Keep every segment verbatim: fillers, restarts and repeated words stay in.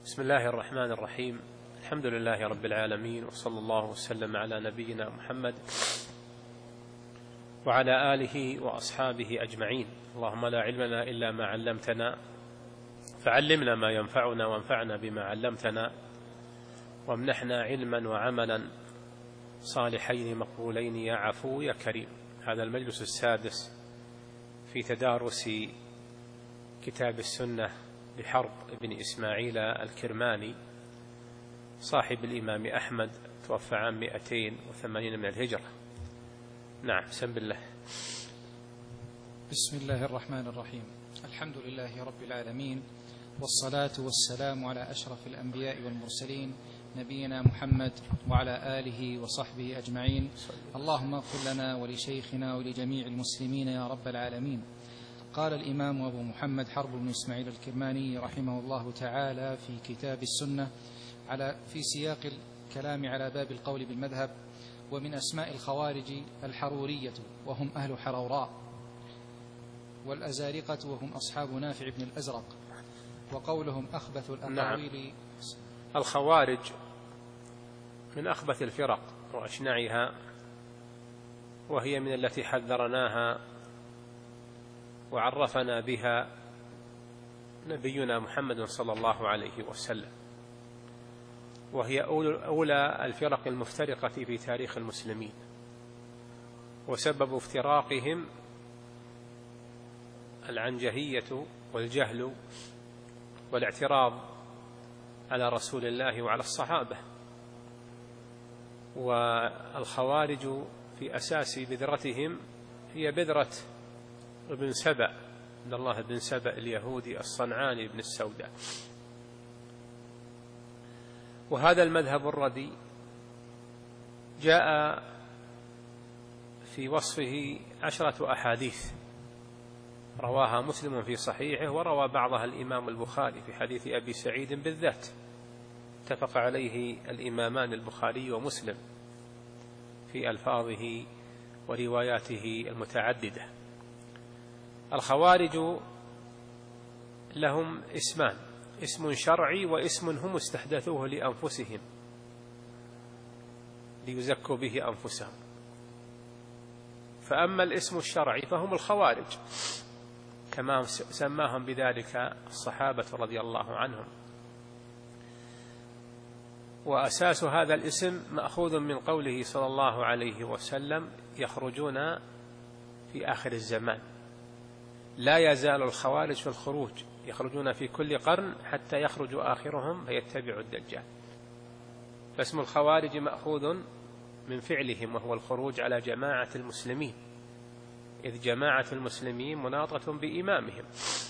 بسم الله الرحمن الرحيم. الحمد لله رب العالمين، وصلى الله وسلم على نبينا محمد وعلى آله وأصحابه أجمعين. اللهم لا علم لنا إلا ما علمتنا، فعلمنا ما ينفعنا وانفعنا بما علمتنا، وامنحنا علما وعملا صالحين مقبولين يا عفو يا كريم. هذا المجلس السادس في تدارس كتاب السنة لحرب بن إسماعيل الكرماني صاحب الإمام أحمد، توفى عام مئتين وثمانين من الهجرة. نعم، بسم الله. بسم الله الرحمن الرحيم. الحمد لله رب العالمين، والصلاة والسلام على أشرف الأنبياء والمرسلين نبينا محمد وعلى آله وصحبه أجمعين. اللهم اغفر لنا ولشيخنا ولجميع المسلمين يا رب العالمين. قال الإمام أبو محمد حرب بن إسماعيل الكرماني رحمه الله تعالى في كتاب السنة على في سياق الكلام على باب القول بالمذهب: ومن أسماء الخوارج الحرورية وهم أهل حروراء، والأزارقة وهم أصحاب نافع بن الأزرق، وقولهم أخبث الأقاويل. نعم. الخوارج من أخبث الفرق وأشنعها، وهي من التي حذرناها وعرفنا بها نبينا محمد صلى الله عليه وسلم، وهي أولى الفرق المفترقة في تاريخ المسلمين، وسبب افتراقهم العنجهية والجهل والاعتراض على رسول الله وعلى الصحابة. والخوارج في أساس بذرتهم هي بذرة ابن سبأ، عبد الله بن سبأ اليهودي الصنعاني بن السوداء. وهذا المذهب الردي جاء في وصفه عشرة أحاديث رواها مسلم في صحيحه، وروى بعضها الإمام البخاري في حديث أبي سعيد بالذات، اتفق عليه الإمامان البخاري ومسلم في ألفاظه ورواياته المتعددة. الخوارج لهم اسمان: اسم شرعي واسم هم استحدثوه لأنفسهم ليزكوا به أنفسهم. فأما الاسم الشرعي فهم الخوارج كما سماهم بذلك الصحابة رضي الله عنهم، وأساس هذا الاسم مأخوذ من قوله صلى الله عليه وسلم: يخرجون في آخر الزمان، لا يزال الخوارج في الخروج، يخرجون في كل قرن حتى يخرج آخرهم فيتبع الدجال. فاسم الخوارج مأخوذ من فعلهم، وهو الخروج على جماعة المسلمين، إذ جماعة المسلمين مناطة بإمامهم.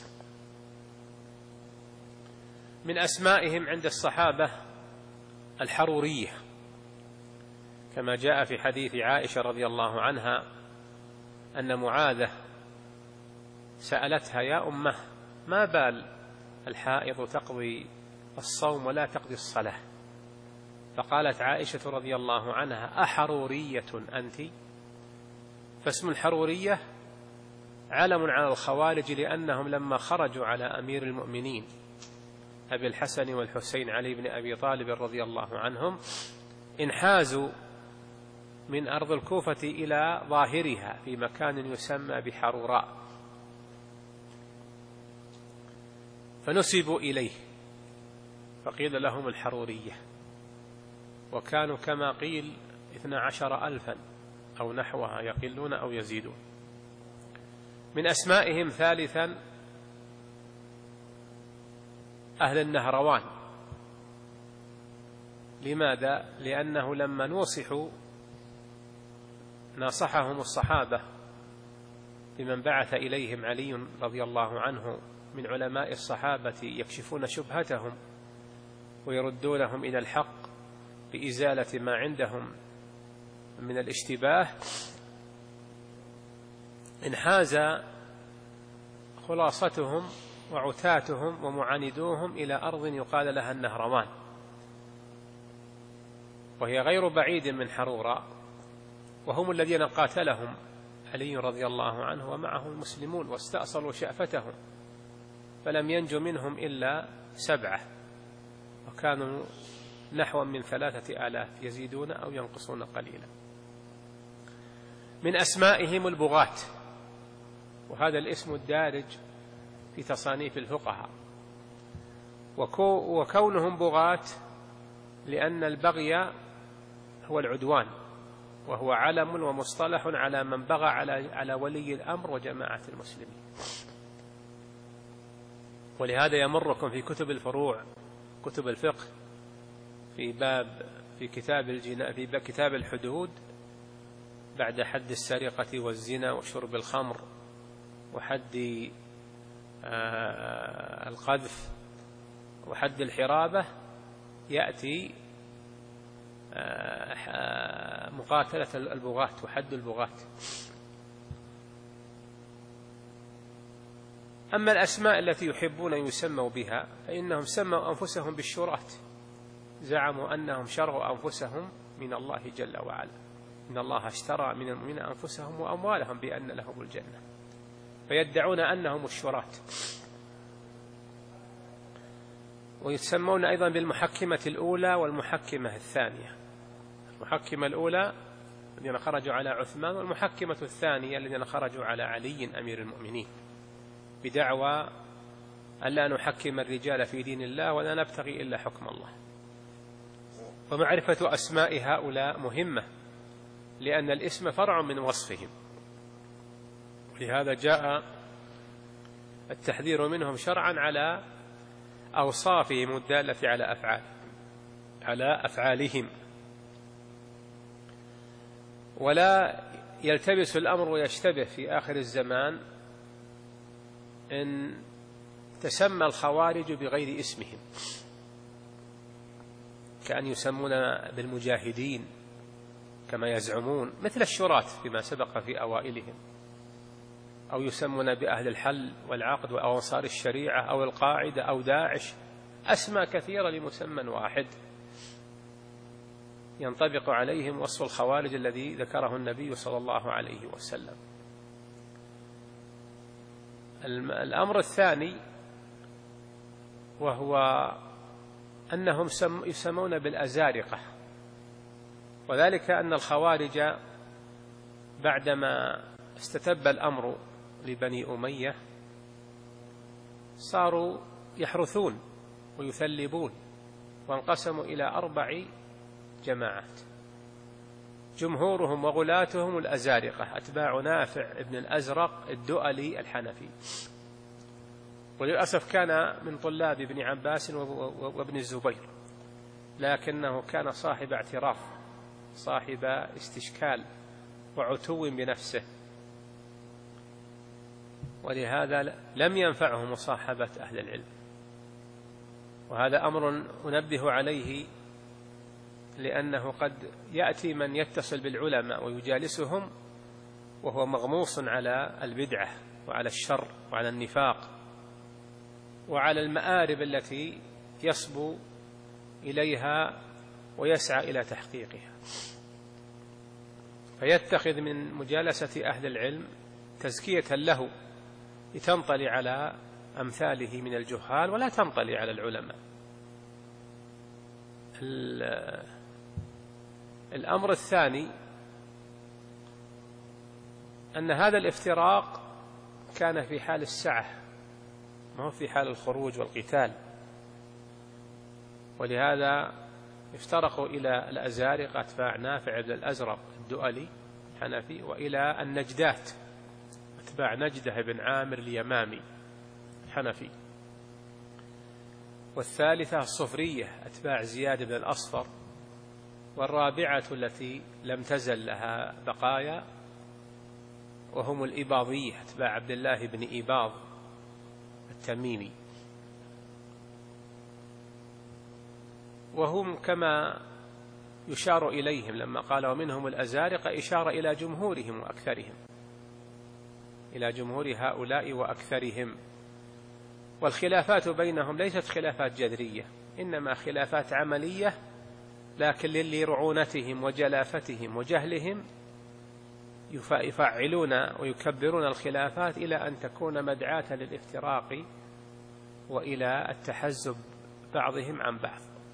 من أسمائهم عند الصحابة الحرورية، كما جاء في حديث عائشة رضي الله عنها أن معاذة سألتها: يا أمه، ما بال الحائض تقضي الصوم ولا تقضي الصلاة؟ فقالت عائشة رضي الله عنها: أحرورية أنت؟ فاسم الحرورية علم على الخوارج، لأنهم لما خرجوا على أمير المؤمنين أبي الحسن والحسين علي بن أبي طالب رضي الله عنهم انحازوا من أرض الكوفة إلى ظاهرها في مكان يسمى بحروراء، فنسبوا إليه فقيل لهم الحرورية، وكانوا كما قيل اثنا عشر ألفا أو نحوها، يقلون أو يزيدون. من أسمائهم ثالثا أهل النهروان. لماذا؟ لأنه لما نوصحوا ناصحهم الصحابة بمن بعث إليهم علي رضي الله عنه من علماء الصحابة يكشفون شبهتهم ويردونهم إلى الحق بإزالة ما عندهم من الاشتباه، انحاز خلاصتهم وعتاتهم ومعاندوهم إلى أرض يقال لها النهروان، وهي غير بعيد من حرورة، وهم الذين قاتلهم علي رضي الله عنه ومعه المسلمون واستأصلوا شأفتهم، فلم ينج منهم إلا سبعة وكانوا نحو من ثلاثة آلاف يزيدون أو ينقصون قليلا. من أسمائهم البغاة، وهذا الاسم الدارج في تصانيف الفقهاء، وكونهم بغاة لأن البغي هو العدوان، وهو علم ومصطلح على من بغى على على ولي الأمر وجماعة المسلمين. ولهذا يمركم في كتب الفروع، كتب الفقه، في باب في كتاب الجنا في باب كتاب الحدود، بعد حد السرقة والزنا وشرب الخمر وحد آه القذف وحد الحرابة، يأتي آه مقاتلة البغاة وحد البغاة. أما الأسماء التي يحبون يسموا بها فإنهم سموا أنفسهم بالشراة، زعموا أنهم شروا أنفسهم من الله جل وعلا، إن الله اشترى من المؤمنين أنفسهم وأموالهم بأن لهم الجنة، فيدعون أنهم الشراة. ويسمون أيضا بالمحكمة الأولى والمحكمة الثانية، المحكمة الأولى الذين خرجوا على عثمان، والمحكمة الثانية الذين خرجوا على علي أمير المؤمنين، بدعوى أن لا نحكم الرجال في دين الله ولا نبتغي إلا حكم الله. ومعرفة أسماء هؤلاء مهمة، لأن الاسم فرع من وصفهم، لهذا جاء التحذير منهم شرعا على أوصافهم الدالة على أفعال على أفعالهم. ولا يلتبس الأمر ويشتبه في آخر الزمان إن تسمى الخوارج بغير اسمهم، كأن يسمون بالمجاهدين كما يزعمون، مثل الشراة فيما سبق في أوائلهم، أو يسمون بأهل الحل والعقد أو أنصار الشريعة أو القاعدة أو داعش، أسماء كثيرة لمسمى واحد ينطبق عليهم وصف الخوارج الذي ذكره النبي صلى الله عليه وسلم. الأمر الثاني وهو أنهم يسمون بالأزارقة، وذلك أن الخوارج بعدما استتب الأمر لبني أمية صاروا يحرثون ويثلبون، وانقسموا إلى أربع جماعات، جمهورهم وغلاتهم الأزارقة أتباع نافع ابن الأزرق الدؤلي الحنفي، وللأسف كان من طلاب ابن عباس وابن الزبير، لكنه كان صاحب اعتراف، صاحب استشكال وعتو بنفسه، ولهذا لم ينفعه مصاحبة أهل العلم. وهذا أمر أنبه عليه، لأنه قد يأتي من يتصل بالعلماء ويجالسهم وهو مغموص على البدعة وعلى الشر وعلى النفاق وعلى المآرب التي يصبو إليها ويسعى إلى تحقيقها، فيتخذ من مجالسة أهل العلم تزكية له لتنطلي على أمثاله من الجهال ولا تنطلي على العلماء. الأمر الثاني أن هذا الافتراق كان في حال السعة، ما هو في حال الخروج والقتال، ولهذا افترقوا إلى الأزارقة أتباع نافع بن الأزرق الدؤلي الحنفي، وإلى النجدات أتباع نجده بن عامر اليمامي الحنفي، والثالثة الصفرية أتباع زياد بن الأصفر، والرابعة التي لم تزل لها بقايا وهم الإباضية أتباع عبد الله بن إباض التميمي، وهم كما يشار إليهم لما قال ومنهم الأزارقة إشارة إلى جمهورهم وأكثرهم، إلى جمهور هؤلاء وأكثرهم. والخلافات بينهم ليست خلافات جذرية، إنما خلافات عملية، لكن لرعونتهم وجلافتهم وجهلهم يفعلون ويكبرون الخلافات إلى أن تكون مدعاة للافتراق وإلى التحزب بعضهم عن بعض.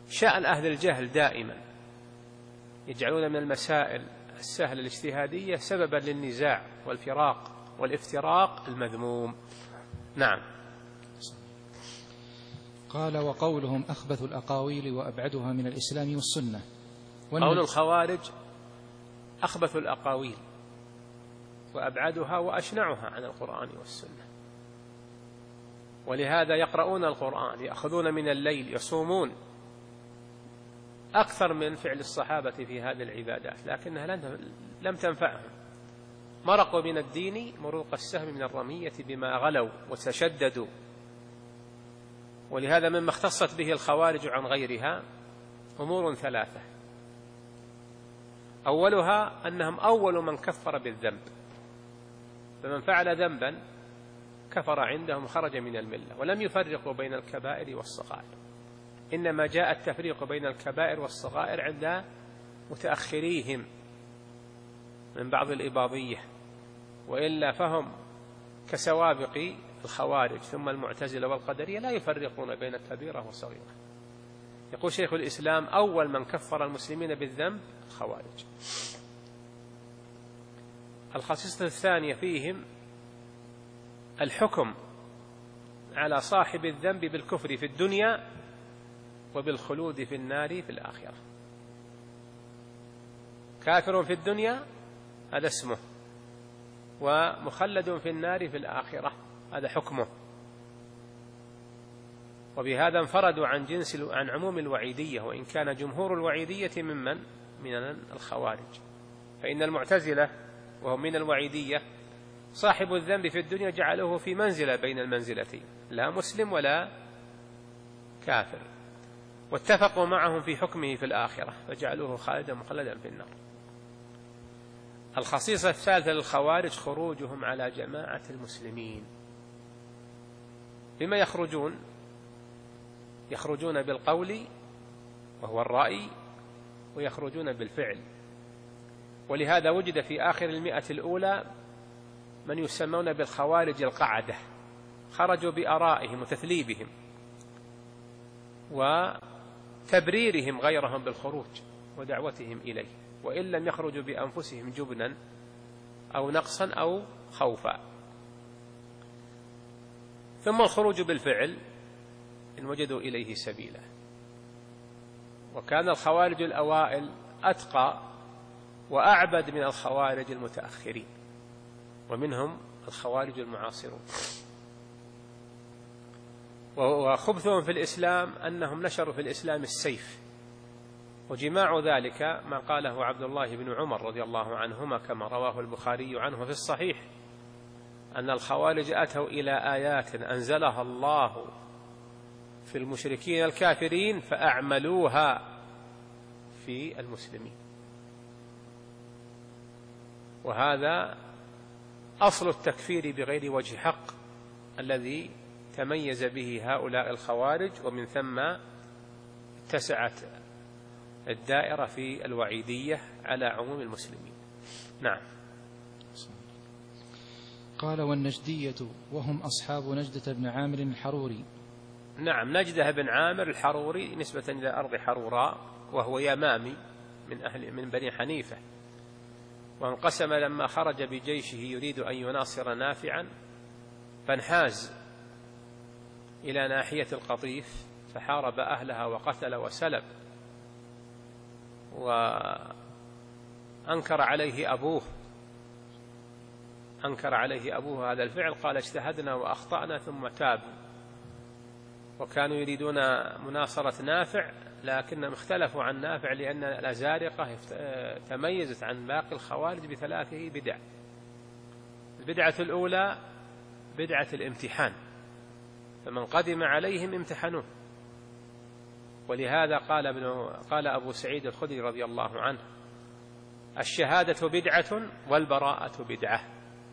شأن أهل الجهل دائما يجعلون من المسائل السهلة الاجتهادية سببا للنزاع والفراق والافتراق المذموم. نعم. قال: وقولهم أخبث الأقاويل وأبعدها من الإسلام والسنة. قول الخوارج أخبث الأقاويل وأبعدها وأشنعها عن القرآن والسنة، ولهذا يقرؤون القرآن، يأخذون من الليل، يصومون أكثر من فعل الصحابة في هذه العبادات، لكنها لم تنفعهم. مرقوا من الدين مروق السهم من الرمية بما غلوا وتشددوا. ولهذا مما اختصت به الخوارج عن غيرها أمور ثلاثة: أولها أنهم أول من كفر بالذنب، فمن فعل ذنبا كفر عندهم خرج من الملة، ولم يفرقوا بين الكبائر والصغائر، إنما جاء التفريق بين الكبائر والصغائر عند متأخريهم من بعض الإباضية، وإلا فهم كسوابق الخوارج ثم المعتزلة والقدرية لا يفرقون بين الكبيرة والصغيرة. يقول شيخ الإسلام: أول من كفر المسلمين بالذنب الخوارج. الخصيصة الثانية فيهم الحكم على صاحب الذنب بالكفر في الدنيا وبالخلود في النار في الآخرة. كافر في الدنيا هذا اسمه، ومخلد في النار في الآخرة هذا حكمه. وبهذا انفردوا عن جنس عن عموم الوعيدية، وإن كان جمهور الوعيدية ممن من الخوارج. فإن المعتزلة وهم من الوعيدية صاحب الذنب في الدنيا جعلوه في منزلة بين المنزلتين، لا مسلم ولا كافر، واتفقوا معهم في حكمه في الآخرة فجعلوه خالدا مخلدا في النار. الخصيصة الثالثة للخوارج خروجهم على جماعة المسلمين. بما يخرجون؟ يخرجون بالقول وهو الرأي، ويخرجون بالفعل. ولهذا وجد في آخر المئة الأولى من يسمون بالخوارج القعدة، خرجوا بآرائهم وتثليبهم وتبريرهم غيرهم بالخروج ودعوتهم إليه، وإن لم يخرجوا بأنفسهم جبنا أو نقصا أو خوفا. ثم الخروج بالفعل إن وجدوا إليه سبيلا. وكان الخوارج الأوائل أتقى وأعبد من الخوارج المتأخرين، ومنهم الخوارج المعاصرون. وخبثهم في الإسلام أنهم نشروا في الإسلام السيف، وجماع ذلك ما قاله عبد الله بن عمر رضي الله عنهما كما رواه البخاري عنه في الصحيح، أن الخوارج أتوا إلى آيات أنزلها الله في المشركين الكافرين فأعملوها في المسلمين. وهذا أصل التكفير بغير وجه حق الذي تميز به هؤلاء الخوارج، ومن ثم اتسعت الدائرة في الوعيدية على عموم المسلمين. نعم. قال: والنجدية وهم أصحاب نجدة بن عامر الحروري. نعم، نجدة بن عامر الحروري نسبة إلى أرض حروراء، وهو يمامي من أهل من بني حنيفة، وانقسم لما خرج بجيشه يريد أن يناصر نافعا، فانحاز إلى ناحية القطيف فحارب أهلها وقتل وسلب، وأنكر عليه أبوه أنكر عليه أبوه هذا الفعل، قال: اجتهدنا وأخطأنا ثم تابوا. وكانوا يريدون مناصرة نافع، لكنهم اختلفوا عن نافع لأن الأزارقة تميزت عن باقي الخوارج بثلاثه بدع. البدعة الأولى بدعة الامتحان، فمن قدم عليهم امتحنوه. ولهذا قال ابن قال أبو سعيد الخدري رضي الله عنه: الشهادة بدعة والبراءة بدعة.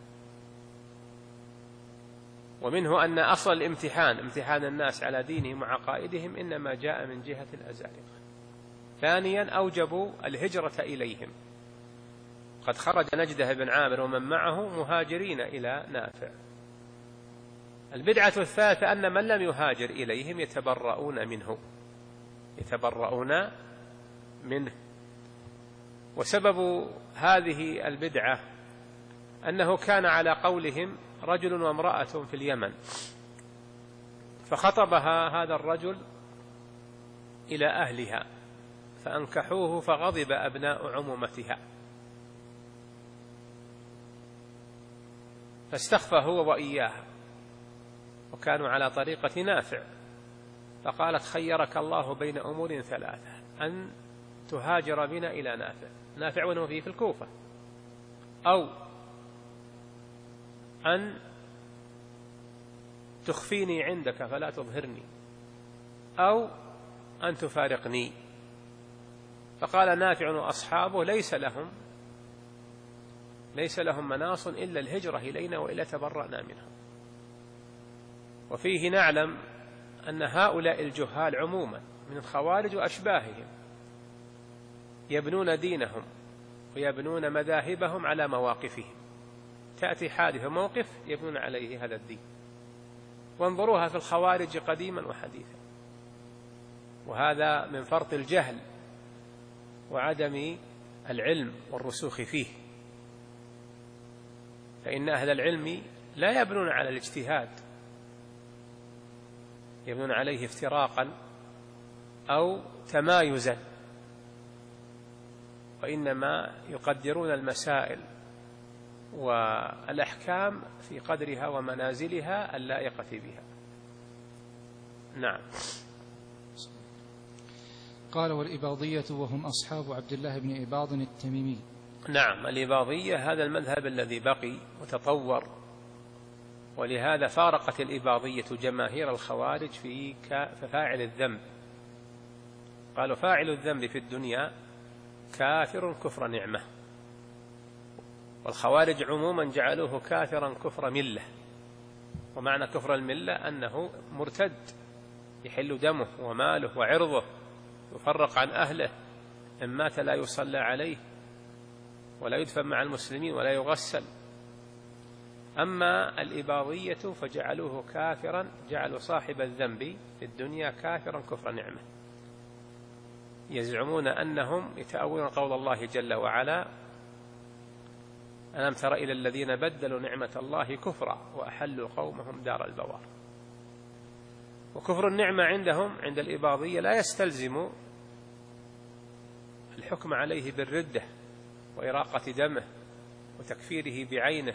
ومنه أن أصل الامتحان امتحان الناس على دينهم وعقائدهم إنما جاء من جهة الأزارقة. ثانيا أوجبوا الهجرة إليهم، قد خرج نجدة بن عامر ومن معه مهاجرين إلى نافع. البدعة الثالثة أن من لم يهاجر إليهم يتبرؤون منه، يتبرؤون منه. وسبب هذه البدعة أنه كان على قولهم رجل وامرأة في اليمن، فخطبها هذا الرجل إلى أهلها فأنكحوه، فغضب أبناء عمومتها، فاستخفى هو وإياها، وكانوا على طريقة نافع، فقالت خيرك الله بين أمور ثلاثة: أن تهاجر بنا إلى نافع، نافع وانه فيه في الكوفة، أو أن تخفيني عندك فلا تظهرني، أو أن تفارقني. فقال نافع وأصحابه ليس لهم ليس لهم مناص إلا الهجرة إلينا وإلا تبرأنا منهم. وفيه نعلم أن هؤلاء الجهال عموما من الخوارج وأشباههم يبنون دينهم ويبنون مذاهبهم على مواقفهم، تأتي حادث موقف يبنون عليه هذا الدين، وانظروها في الخوارج قديما وحديثا. وهذا من فرط الجهل وعدم العلم والرسوخ فيه، فإن أهل العلم لا يبنون على الاجتهاد، يبنون عليه افتراقا أو تمايزا، وإنما يقدرون المسائل والأحكام في قدرها ومنازلها اللائقة بها. نعم. قال: والإباضية وهم أصحاب عبد الله بن إباض التميمي. نعم، الإباضية هذا المذهب الذي بقي وتطور، ولهذا فارقت الإباضية جماهير الخوارج في فاعل الذنب. قالوا فاعل الذنب في الدنيا كافر كفر نعمة، والخوارج عموما جعلوه كافرا كفر ملة. ومعنى كفر الملة أنه مرتد، يحل دمه وماله وعرضه، يفرق عن أهله، إن مات لا يصلى عليه ولا يدفن مع المسلمين ولا يغسل. أما الإباضية فجعلوه كافرا، جعلوا صاحب الذنب في الدنيا كافرا كفر نعمة، يزعمون أنهم يتأولون قول الله جل وعلا: ألم تر إلى الذين بدلوا نعمة الله كفرا وأحلوا قومهم دار البوار. وكفر النعمة عندهم عند الإباضية لا يستلزم الحكم عليه بالردة وإراقة دمه وتكفيره بعينه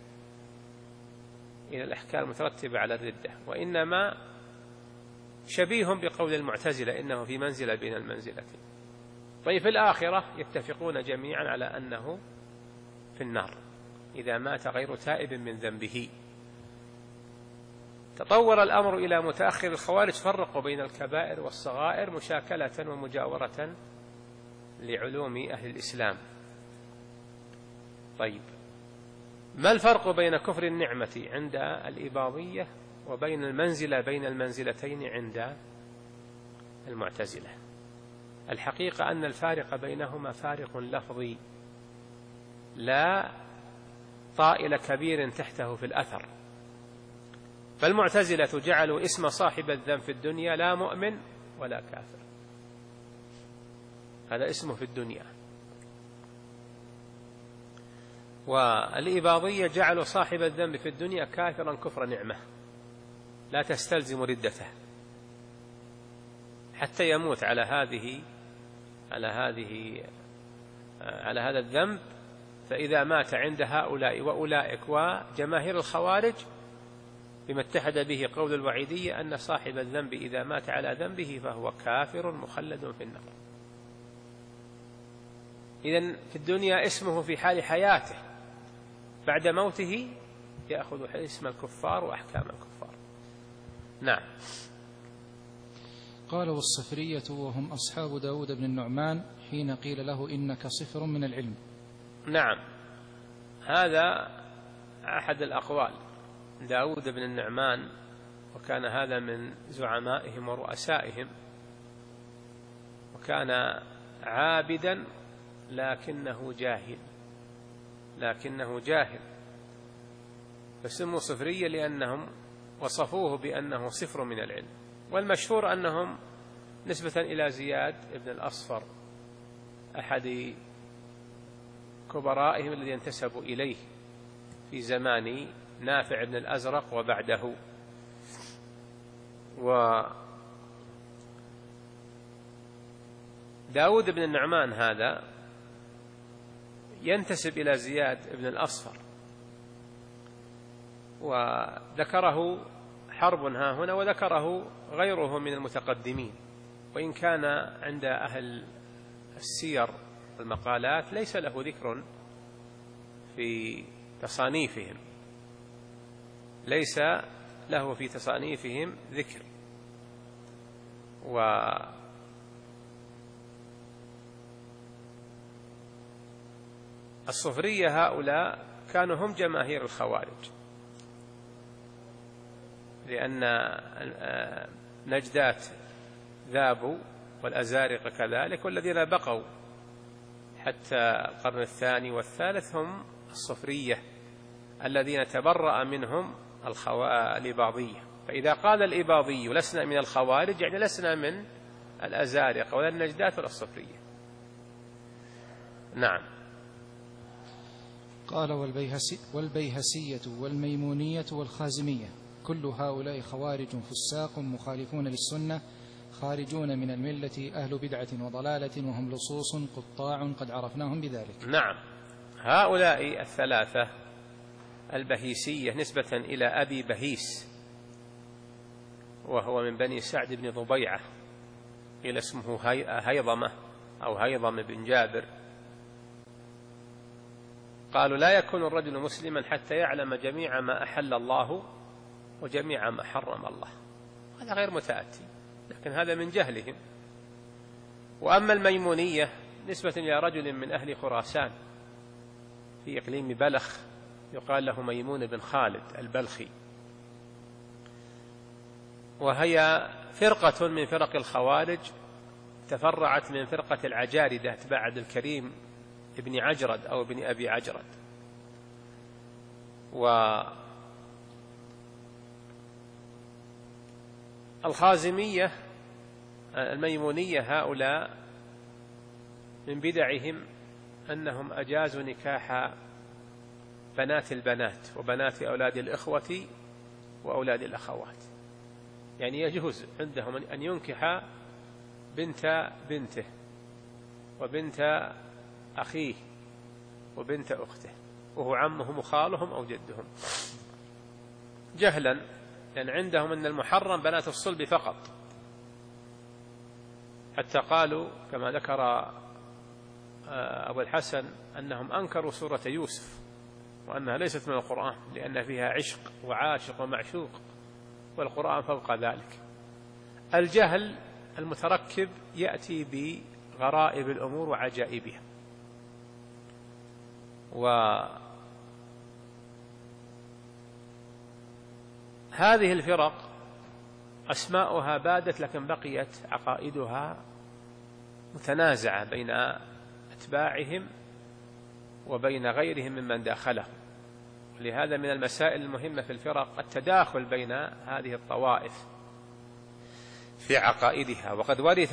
إلى الأحكام المترتبة على الردة، وإنما شبيه بقول المعتزلة إنه في منزلة بين المنزلتين. طيب في الآخرة يتفقون جميعا على أنه في النار إذا مات غير تائب من ذنبه. تطور الأمر إلى متأخر الخوارج فرقوا بين الكبائر والصغائر مشاكلة ومجاورة لعلوم أهل الإسلام. طيب ما الفرق بين كفر النعمة عند الإباضية وبين المنزلة بين المنزلتين عند المعتزلة؟ الحقيقة أن الفارق بينهما فارق لفظي لا طائل كبير تحته في الأثر. فالمعتزلة جعلوا اسم صاحب الذنب في الدنيا لا مؤمن ولا كافر، هذا اسمه في الدنيا. والإباضية جعلوا صاحب الذنب في الدنيا كافرا كفر نعمة لا تستلزم ردته حتى يموت على هذه على هذه على هذا الذنب. فإذا مات عند هؤلاء وأولئك وجماهير الخوارج بما اتحد به قول الوعيدية أن صاحب الذنب إذا مات على ذنبه فهو كافر مخلد في النار. إذن في الدنيا اسمه في حال حياته، بعد موته يأخذ اسم الكفار وأحكام الكفار. نعم. قال: والصفرية وهم أصحاب داود بن النعمان حين قيل له إنك صفر من العلم. نعم، هذا أحد الأقوال. داود بن النعمان، وكان هذا من زعمائهم ورؤسائهم، وكان عابدا لكنه جاهل لكنه جاهل فسموا صفرية لأنهم وصفوه بأنه صفر من العلم. والمشهور أنهم نسبة إلى زياد بن الأصفر أحد كبرائهم الذي انتسبوا إليه في زمان نافع بن الأزرق وبعده. وداود بن النعمان هذا ينتسب إلى زياد بن الأصفر، وذكره حرب ها هنا وذكره غيره من المتقدمين، وإن كان عند أهل السير والمقالات ليس له ذكر في تصانيفهم، ليس له في تصانيفهم ذكر. والصفرية هؤلاء كانوا هم جماهير الخوارج، لأن نجدات ذابوا والأزارقة كذلك، والذين بقوا حتى القرن الثاني والثالث هم الصفرية الذين تبرأ منهم الإباضية. فإذا قال الإباضي لسنا من الخوارج يعني لسنا من الأزارقة ولا النجدات ولا الصفرية. نعم. قال والبيهسي والبيهسية والميمونية والخازمية كل هؤلاء خوارج فساق مخالفون للسنة خارجون من الملة أهل بدعة وضلالة وهم لصوص قطاع قد عرفناهم بذلك. نعم. هؤلاء الثلاثة البهيسية نسبة إلى أبي بهيس وهو من بني سعد بن ضبيعة، قيل اسمه هيضمة أو هيضم بن جابر. قالوا لا يكون الرجل مسلما حتى يعلم جميع ما أحل الله وجميع ما حرم الله. هذا غير متأتي، لكن هذا من جهلهم. وأما الميمونية نسبة إلى رجل من أهل خراسان في إقليم بلخ يقال له ميمون بن خالد البلخي، وهي فرقة من فرق الخوارج تفرعت من فرقة العجاردة اتباع عبد الكريم ابن عجرد أو ابن أبي عجرد. والخازمية الميمونية هؤلاء من بدعهم أنهم أجازوا نكاح بنات البنات وبنات أولاد الإخوة وأولاد الأخوات، يعني يجوز عندهم أن ينكح بنت بنته وبنت أخيه وبنت أخته وهو عمهم وخالهم أو جدهم، جهلا، لأن يعني عندهم أن المحرم بنات الصلب فقط، حتى قالوا كما ذكر أبو الحسن أنهم أنكروا سورة يوسف وأنها ليست من القرآن لأن فيها عشق وعاشق ومعشوق، والقرآن فوق ذلك. الجهل المتركب يأتي بغرائب الأمور وعجائبها. وهذه الفرق أسماؤها بادت، لكن بقيت عقائدها متنازعة بين أتباعهم وبين غيرهم ممن داخلهم. لهذا من المسائل المهمة في الفرق التداخل بين هذه الطوائف في عقائدها. وقد ورث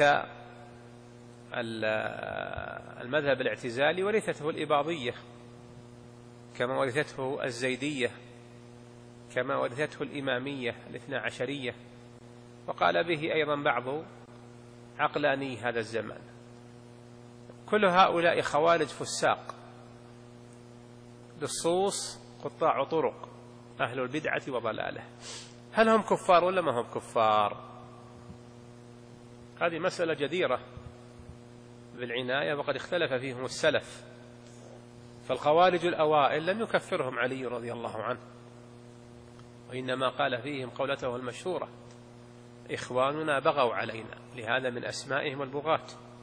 المذهب الاعتزالي ورثته الإباضية كما ورثته الزيدية كما ورثته الإمامية الاثنى عشرية، وقال به أيضا بعض عقلاني هذا الزمان. كل هؤلاء خوارج فساق لصوص قطاع طرق أهل البدعة وضلاله. هل هم كفار ولا ما هم كفار؟ هذه مسألة جديرة بالعناية، وقد اختلف فيهم السلف. فالخوارج الأوائل لم يكفرهم علي رضي الله عنه، وإنما قال فيهم قولته المشهورة: إخواننا بغوا علينا، لهذا من أسمائهم البغاة.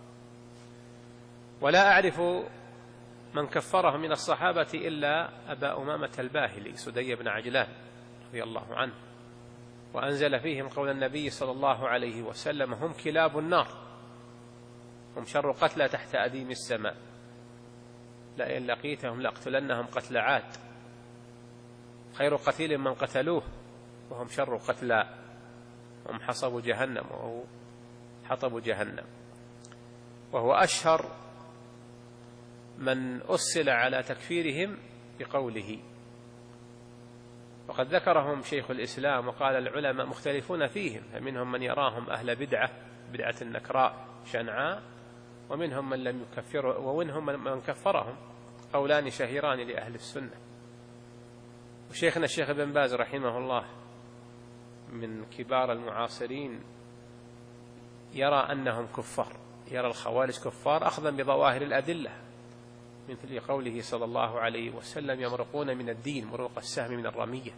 ولا أعرف من كفرهم من الصحابة إلا أبا أمامة الباهلي سدي بن عجلان رضي الله عنه، وأنزل فيهم قول النبي صلى الله عليه وسلم: هم كلاب النار، هم شر قتلى تحت أديم السماء، لئن لقيتهم لأقتلنهم قتل عاد، خير قتيل من قتلوه وهم شر قتلى، هم حصبوا جهنم أو حطب جهنم، وهو أشهر من أصل على تكفيرهم بقوله. وقد ذكرهم شيخ الإسلام وقال العلماء مختلفون فيهم، فمنهم من يراهم أهل بدعة بدعة النكراء شنعاء، ومنهم من لم يكفروا، ومنهم من كفرهم. قولان شهيران لأهل السنة. وشيخنا الشيخ ابن باز رحمه الله من كبار المعاصرين يرى أنهم كفار، يرى الخوارج كفار أخذا بظواهر الأدلة، مثل قوله صلى الله عليه وسلم: يمرقون من الدين مروق السهم من الرمية،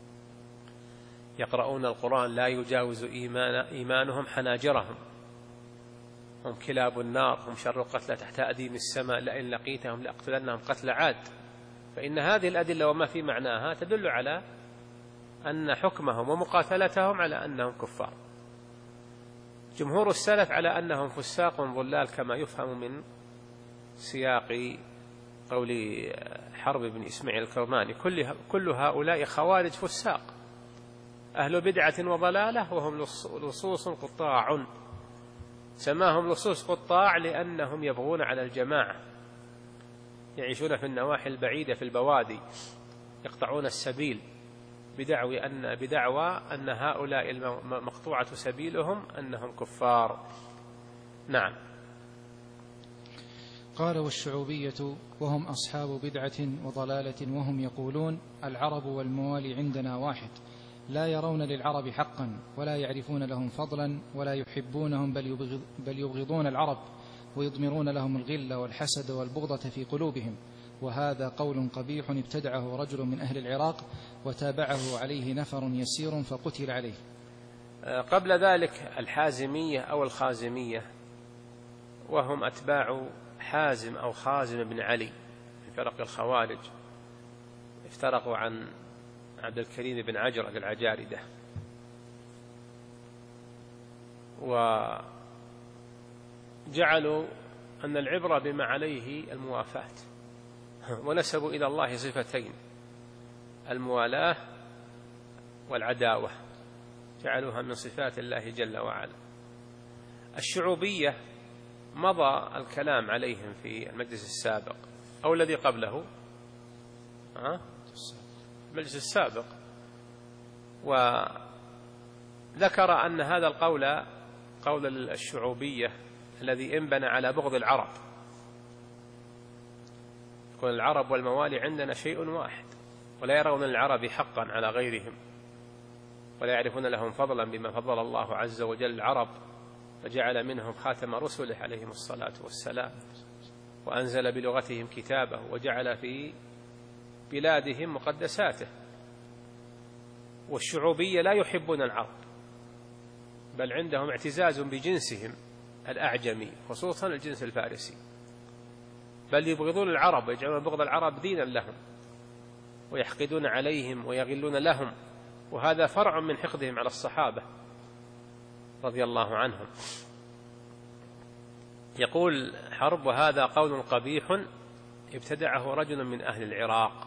يقرؤون القرآن لا يجاوز إيمان إيمانهم حناجرهم، هم كلاب النار، هم شر قتلى تحت أديم السماء، لئن لقيتهم لأقتلنهم قتل عاد. فإن هذه الأدلة وما في معناها تدل على أن حكمهم ومقاتلتهم على أنهم كفار. جمهور السلف على أنهم فساق ضلال، كما يفهم من سياق قول حرب بن إسماعيل الكرماني: كل, كل هؤلاء خوارج فساق أهل بدعة وضلالة، وهم لصوص قطاع. سماهم لصوص قطاع لأنهم يبغون على الجماعة، يعيشون في النواحي البعيدة في البوادي، يقطعون السبيل بدعوى أن بدعوى أن هؤلاء المقطوعة سبيلهم أنهم كفار. نعم. قال: والشعوبية وهم أصحاب بدعة وضلالة، وهم يقولون: العرب والموالي عندنا واحد، لا يرون للعرب حقا ولا يعرفون لهم فضلا ولا يحبونهم، بل يبغضون العرب ويضمرون لهم الغل والحسد والبغضة في قلوبهم. وهذا قول قبيح ابتدعه رجل من أهل العراق وتابعه عليه نفر يسير فقتل عليه. قبل ذلك الحازمية أو الخازمية، وهم أتباع حازم أو خازم بن علي في فرق الخوارج، افترقوا عن عبد الكريم بن عجرة العجاردة، وجعلوا أن العبرة بما عليه الموافاة، ونسبوا إلى الله صفتين: الموالاة والعداوة، جعلوها من صفات الله جل وعلا. الشعوبية مضى الكلام عليهم في المجلس السابق أو الذي قبله، ها؟ المجلس السابق، وذكر أن هذا القول قول الشعوبية الذي انبنى على بغض العرب، يقول: العرب والموالي عندنا شيء واحد، ولا يرون العرب حقا على غيرهم، ولا يعرفون لهم فضلا بما فضل الله عز وجل العرب، فجعل منهم خاتم رسله عليهم الصلاة والسلام، وأنزل بلغتهم كتابه، وجعل في بلادهم مقدساته. والشعوبية لا يحبون العرب، بل عندهم اعتزاز بجنسهم الأعجمي، خصوصا الجنس الفارسي، بل يبغضون العرب ويجعلون بغض العرب دينا لهم، ويحقدون عليهم ويغلون لهم، وهذا فرع من حقدهم على الصحابة رضي الله عنهم. يقول حرب: وهذا قول قبيح ابتدعه رجل من أهل العراق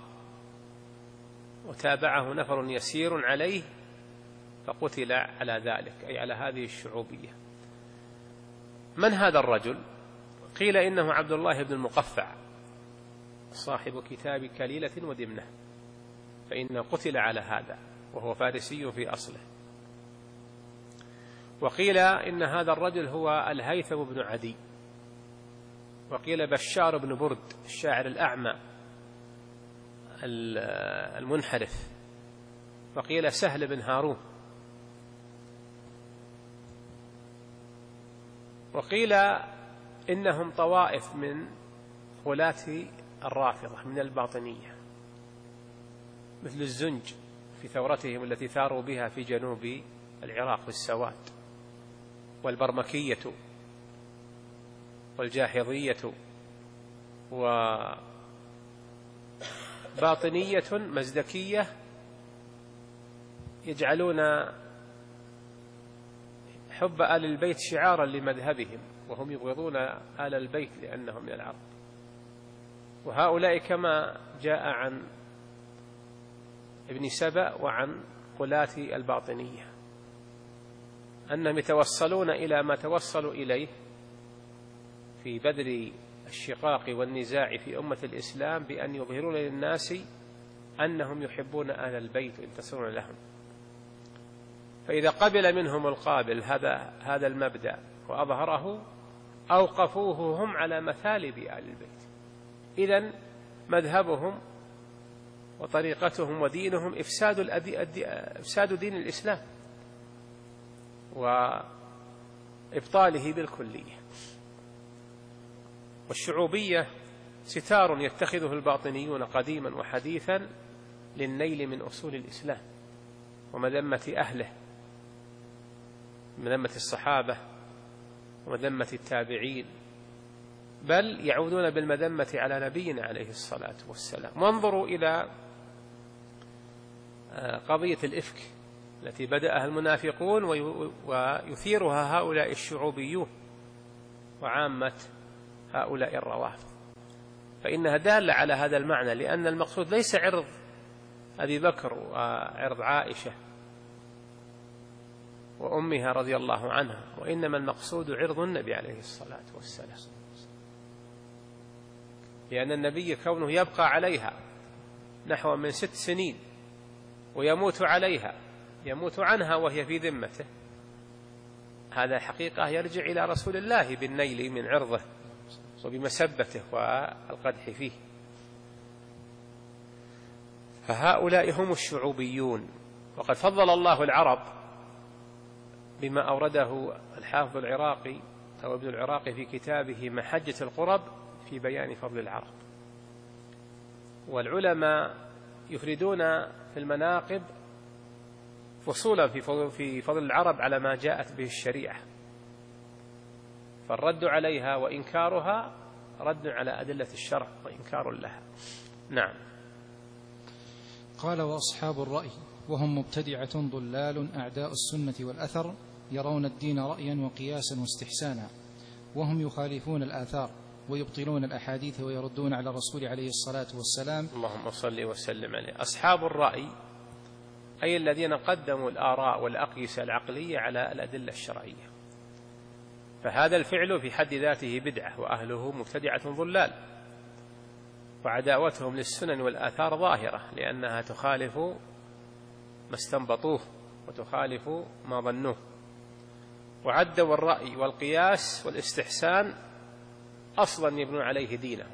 وتابعه نفر يسير عليه فقتل على ذلك، أي على هذه الشعوبية. من هذا الرجل؟ قيل إنه عبد الله بن المقفع صاحب كتاب كليلة ودمنة، فإنه قتل على هذا وهو فارسي في أصله. وقيل إن هذا الرجل هو الهيثم بن عدي، وقيل بشار بن برد الشاعر الأعمى المنحرف، وقيل سهل بن هارون، وقيل إنهم طوائف من غلاة الرافضة من الباطنية، مثل الزنج في ثورتهم التي ثاروا بها في جنوب العراق بالسواد، والبرمكية والجاحظية، وباطنية مزدكية يجعلون حب آل البيت شعارا لمذهبهم، وهم يبغضون آل البيت لأنهم من العرب. وهؤلاء كما جاء عن ابن سبأ وعن قلاة الباطنية أنهم يتوصلون إلى ما توصلوا إليه في بذل الشقاق والنزاع في أمة الإسلام بأن يظهرون للناس أنهم يحبون أهل البيت وينتصرون لهم. فإذا قبل منهم القابل هذا هذا المبدأ وأظهره أوقفوه هم على مثالب آل البيت. إذن مذهبهم وطريقتهم ودينهم إفساد, إفساد دين الإسلام وإبطاله بالكلية. والشعوبية ستار يتخذه الباطنيون قديما وحديثا للنيل من أصول الإسلام ومذمة أهله، مذمة الصحابة ومذمة التابعين، بل يعودون بالمذمة على نبينا عليه الصلاة والسلام. وانظروا إلى قضية الإفك التي بدأها المنافقون ويثيرها هؤلاء الشعوبيون وعامة هؤلاء الروافض، فإنها دالة على هذا المعنى، لأن المقصود ليس عرض أبي بكر وعرض عائشة وأمها رضي الله عنها، وإنما المقصود عرض النبي عليه الصلاة والسلام، لأن النبي كونه يبقى عليها نحو من ست سنين ويموت عليها، يموت عنها وهي في ذمته، هذا حقيقة يرجع إلى رسول الله بالنيل من عرضه وبمسبته والقدح فيه. فهؤلاء هم الشعوبيون. وقد فضل الله العرب بما أورده الحافظ العراقي أو ابن العراقي في كتابه محجة القرب في بيان فضل العرب. والعلماء يفردون في المناقب فصولا في فضل العرب على ما جاءت به الشريعة، فالرد عليها وإنكارها رد على أدلة الشرع وإنكار لها. نعم. قال: وأصحاب الرأي وهم مبتدعة ضلال أعداء السنة والأثر يرون الدين رأيا وقياسا واستحسانا، وهم يخالفون الآثار ويبطلون الأحاديث ويردون على الرسول عليه الصلاة والسلام. اللهم صل وسلم عليه. أصحاب الرأي أي الذين قدموا الآراء والأقيسة العقلية على الأدلة الشرعية، فهذا الفعل في حد ذاته بدعة، وأهله مبتدعة ضلال، وعداوتهم للسنن والآثار ظاهرة لأنها تخالف ما استنبطوه وتخالف ما ظنوه. وعدوا الرأي والقياس والاستحسان أصلا يبنون عليه دينهم،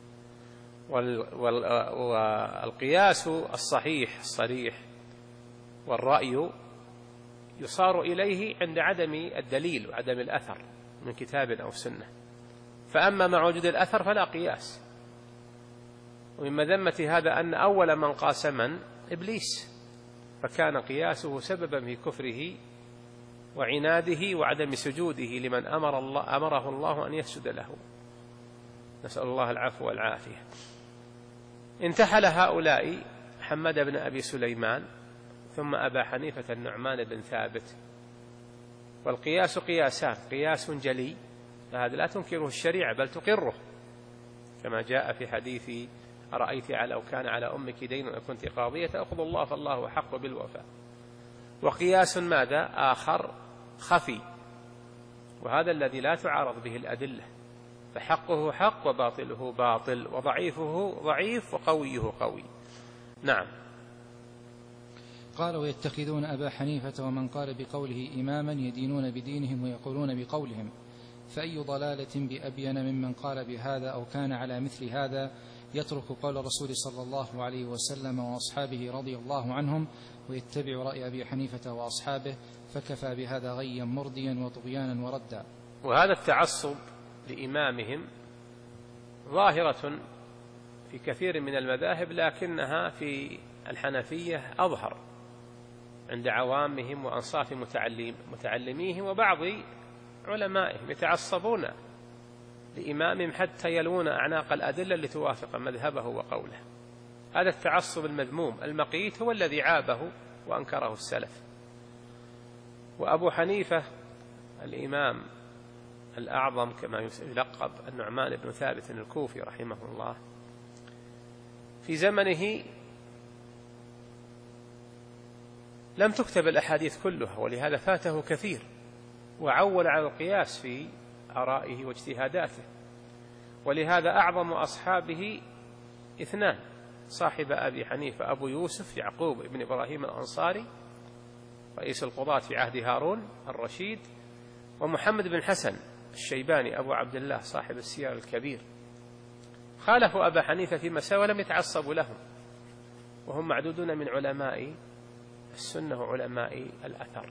والقياس الصحيح الصريح والرأي يصار إليه عند عدم الدليل وعدم الأثر من كتاب أو سنة، فأما مع وجود الأثر فلا قياس. ومن مذمة هذا أن أول من قاس من إبليس، فكان قياسه سببا في كفره وعناده وعدم سجوده لمن أمر الله أمره الله أن يسجد له، نسأل الله العفو والعافية. انتحل هؤلاء محمد بن أبي سليمان ثم أبا حنيفة النعمان بن ثابت. والقياس قياسان: قياس جلي، فهذا لا تنكره الشريعة بل تقره، كما جاء في حديث أرأيت لو كان على أمك دين وكنت قاضية تأخذ الله فالله حق بالوفاء. وقياس ماذا آخر خفي، وهذا الذي لا تعارض به الأدلة، فحقه حق وباطله باطل، وضعيفه ضعيف وقويه قوي. نعم. قال: ويتخذون أبا حنيفة ومن قال بقوله إماما يدينون بدينهم ويقولون بقولهم، فأي ضلالة بأبين ممن قال بهذا أو كان على مثل هذا يترك قول الرسول صلى الله عليه وسلم وأصحابه رضي الله عنهم ويتبع رأي أبي حنيفة وأصحابه، فكفى بهذا غيا مرديا وطغيانا وردا. وهذا التعصب لإمامهم ظاهرة في كثير من المذاهب، لكنها في الحنفية أظهر عند عوامهم وأنصاف متعلم متعلميهم وبعض علمائهم، يتعصبون لإمامهم حتى يلون أعناق الأدلة لتوافق مذهبه وقوله. هذا التعصب المذموم المقيت هو الذي عابه وأنكره السلف. وأبو حنيفة الإمام الأعظم كما يلقب النعمان بن ثابت الكوفي رحمه الله، في زمنه لم تكتب الأحاديث كلها، ولهذا فاته كثير وعول على القياس في آرائه واجتهاداته. ولهذا أعظم أصحابه اثنان: صاحب أبي حنيفة أبو يوسف يعقوب بن إبراهيم الأنصاري رئيس القضاة في عهد هارون الرشيد، ومحمد بن حسن الشيباني أبو عبد الله صاحب السير الكبير. خالفوا أبا حنيفة في مسائل ولم يتعصبوا لهم، وهم معدودون من علماء السنة وعلماء الأثر.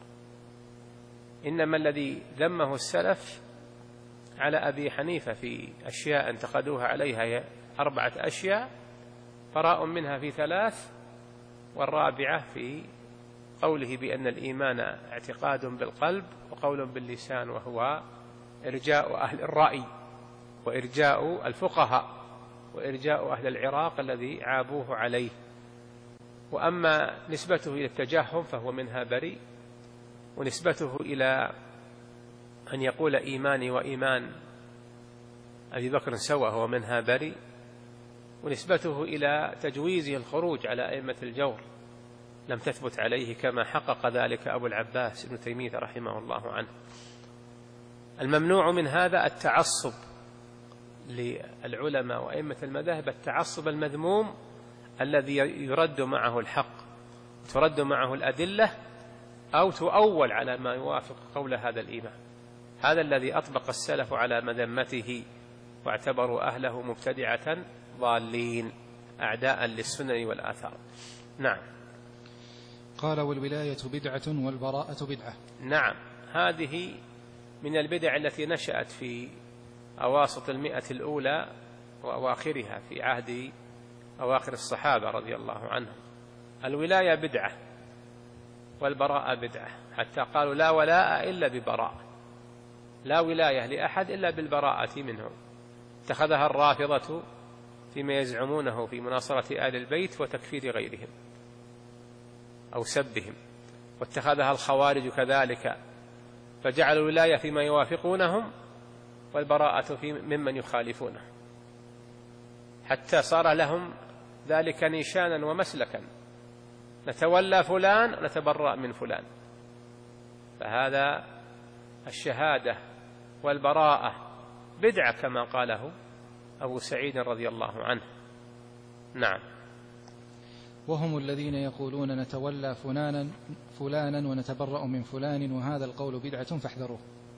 إنما الذي ذمه السلف على أبي حنيفة في أشياء انتقدوها عليها أربعة أشياء، براء منها في ثلاث، والرابعة في قوله بأن الإيمان اعتقاد بالقلب وقول باللسان، وهو إرجاء أهل الرأي وإرجاء الفقهاء وإرجاء أهل العراق الذي عابوه عليه. وأما نسبته إلى التجهم فهو منها بريء، ونسبته إلى أن يقول إيماني وإيمان أبي بكر سوى هو منها بريء، ونسبته إلى تجويزه الخروج على أئمة الجور لم تثبت عليه، كما حقق ذلك أبو العباس ابن تيمية رحمه الله عنه. الممنوع من هذا التعصب للعلماء وأئمة المذاهب، التعصب المذموم الذي يرد معه الحق، ترد معه الأدلة، أو تؤول على ما يوافق قول هذا الإمام. هذا الذي أطبق السلف على مذمته، واعتبروا أهله مبتدعة ضالين أعداء للسنن والآثار. نعم. قال: والولاية بدعة والبراءة بدعة. نعم، هذه من البدع التي نشأت في أواسط المئة الأولى وأواخرها في عهد أواخر الصحابة رضي الله عنهم. الولاية بدعة والبراءة بدعة، حتى قالوا لا ولاء إلا ببراءة، لا ولاية لأحد إلا بالبراءة منه. اتخذها الرافضة فيما يزعمونه في مناصرة آل البيت وتكفير غيرهم أو سبهم، واتخذها الخوارج كذلك، فجعلوا الولاية فيما يوافقونهم والبراءة في ممن يخالفونه، حتى صار لهم ذلك نيشانا ومسلكا: نتولى فلان ونتبرأ من فلان. فهذا الشهادة والبراءة بدعة كما قاله أبو سعيد رضي الله عنه. نعم. وهم الذين يقولون نتولى فلانا فلانا ونتبرأ من فلان، وهذا القول بدعة فاحذروه.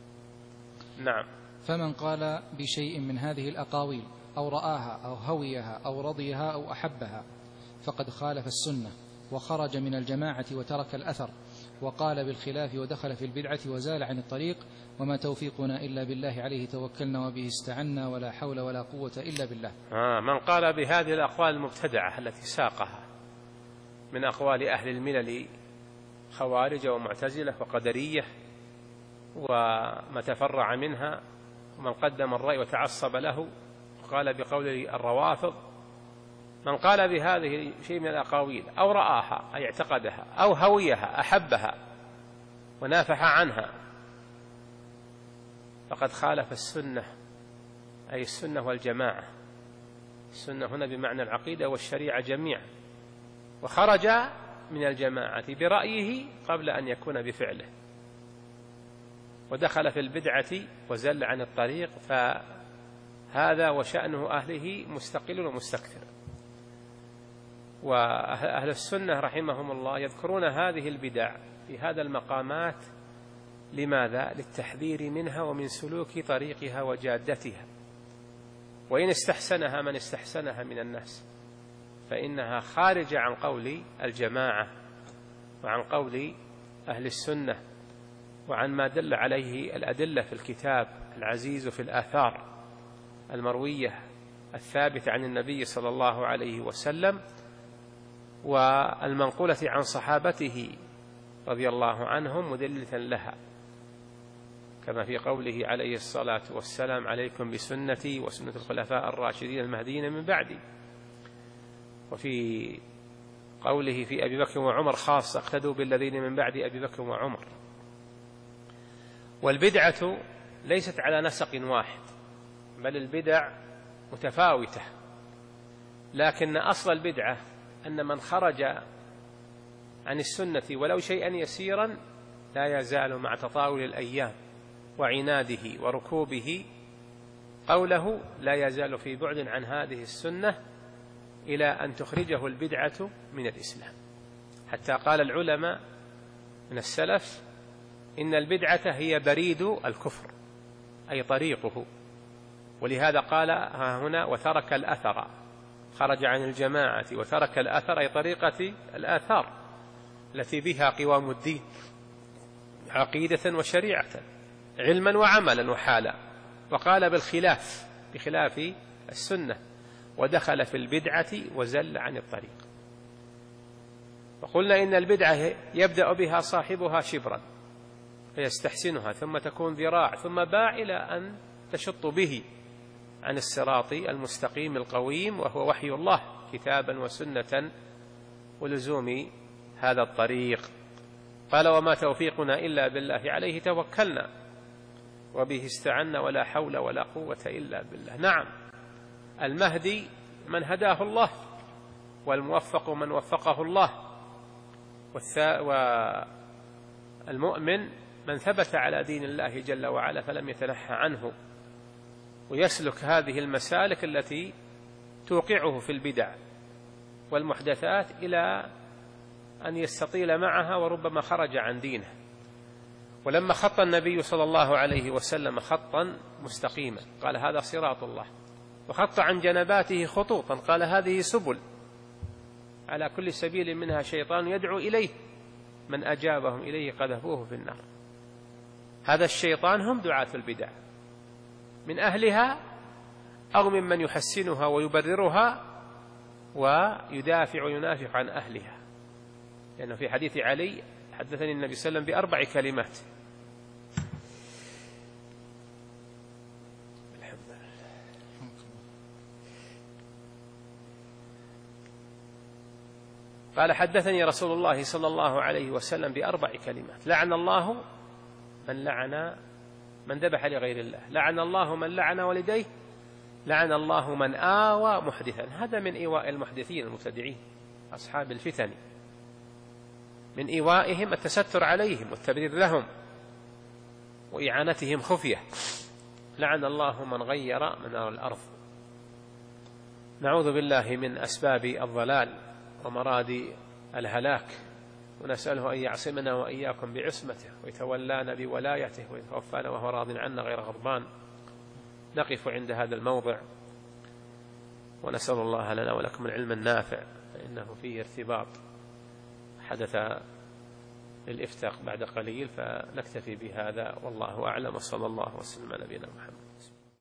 نعم. فمن قال بشيء من هذه الأقاويل أو رآها أو هويها أو رضيها أو أحبها فقد خالف السنة وخرج من الجماعة وترك الأثر، وقال بالخلاف ودخل في البدعة وزال عن الطريق، وما توفيقنا إلا بالله عليه توكلنا وبه استعنا ولا حول ولا قوة إلا بالله. آه من قال بهذه الأقوال المبتدعة التي ساقها من أقوال أهل الملل خوارج ومعتزلة وقدرية وما تفرع منها، ومن قدم الرأي وتعصب له وقال بقول الروافض، من قال بهذه شيء من الأقاويل أو رآها أي اعتقدها أو هويها أحبها ونافح عنها فقد خالف السنة، أي السنة والجماعة. السنة هنا بمعنى العقيدة والشريعة جميعا، وخرج من الجماعة برأيه قبل أن يكون بفعله، ودخل في البدعة وزل عن الطريق، فهذا وشأنه أهله مستقل ومستكثر. وأهل السنة رحمهم الله يذكرون هذه البدع في هذا المقامات، لماذا؟ للتحذير منها ومن سلوك طريقها وجادتها، وإن استحسنها من استحسنها من الناس فإنها خارجة عن قول الجماعة وعن قول أهل السنة وعن ما دل عليه الأدلة في الكتاب العزيز وفي الآثار المروية الثابتة عن النبي صلى الله عليه وسلم والمنقولة عن صحابته رضي الله عنهم مدلة لها، كما في قوله عليه الصلاة والسلام: عليكم بسنتي وسنة الخلفاء الراشدين المهديين من بعدي. وفي قوله في أبي بكر وعمر خاصة: اقتدوا بالذين من بعد أبي بكر وعمر. والبدعة ليست على نسق واحد، بل البدع متفاوتة، لكن أصل البدعة أن من خرج عن السنة ولو شيئا يسيرا لا يزال مع تطاول الأيام وعناده وركوبه قوله لا يزال في بعد عن هذه السنة إلى أن تخرجه البدعة من الإسلام، حتى قال العلماء من السلف إن البدعة هي بريد الكفر، أي طريقه. ولهذا قال ها هنا وترك الأثر، خرج عن الجماعة وترك الأثر، أي طريقة الآثار التي بها قوام الدين عقيدة وشريعة، علما وعملا وحالا. وقال بالخلاف، بخلاف السنة، ودخل في البدعة وزل عن الطريق. وقلنا إن البدعة يبدأ بها صاحبها شبرا فيستحسنها، ثم تكون ذراع، ثم باع إلى أن تشط به عن الصراط المستقيم القويم، وهو وحي الله كتابا وسنة ولزوم هذا الطريق. قال وما توفيقنا إلا بالله عليه توكلنا وبه استعنا ولا حول ولا قوة إلا بالله. نعم، المهدي من هداه الله، والموفق من وفقه الله، والمؤمن من ثبت على دين الله جل وعلا فلم يتنحى عنه، ويسلك هذه المسالك التي توقعه في البدع والمحدثات إلى أن يستطيل معها وربما خرج عن دينه. ولما خط النبي صلى الله عليه وسلم خطا مستقيما قال هذا صراط الله، وخط عن جنباته خطوطا قال هذه سبل، على كل سبيل منها شيطان يدعو إليه، من أجابهم إليه قذفوه في النار. هذا الشيطان هم دعاة البدع، من أهلها أو ممن يحسنها ويبررها ويدافع وينافع عن أهلها. لأنه في حديث علي حدثني النبي صلى الله عليه وسلم بأربع كلمات. قال حدثني رسول الله صلى الله عليه وسلم بأربع كلمات: لعن الله من لعن من ذبح لغير الله، لعن الله من لعن والديه، لعن الله من آوى محدثا. هذا من إيواء المحدثين المبتدعين أصحاب الفتن، من إيوائهم التستر عليهم والتبرير لهم وإعانتهم خفية. لعن الله من غير منار الأرض. نعوذ بالله من أسباب الضلال ومراد الهلاك، ونسأله أن يعصمنا وإياكم بعصمته ويتولانا بولايته ويتوفانا وهو راض عنا غير غضبان. نقف عند هذا الموضع ونسأل الله لنا ولكم العلم النافع، فإنه فيه ارتباط حدث الإفتاق بعد قليل، فنكتفي بهذا والله أعلم، وصلى الله وسلم على نبينا محمد.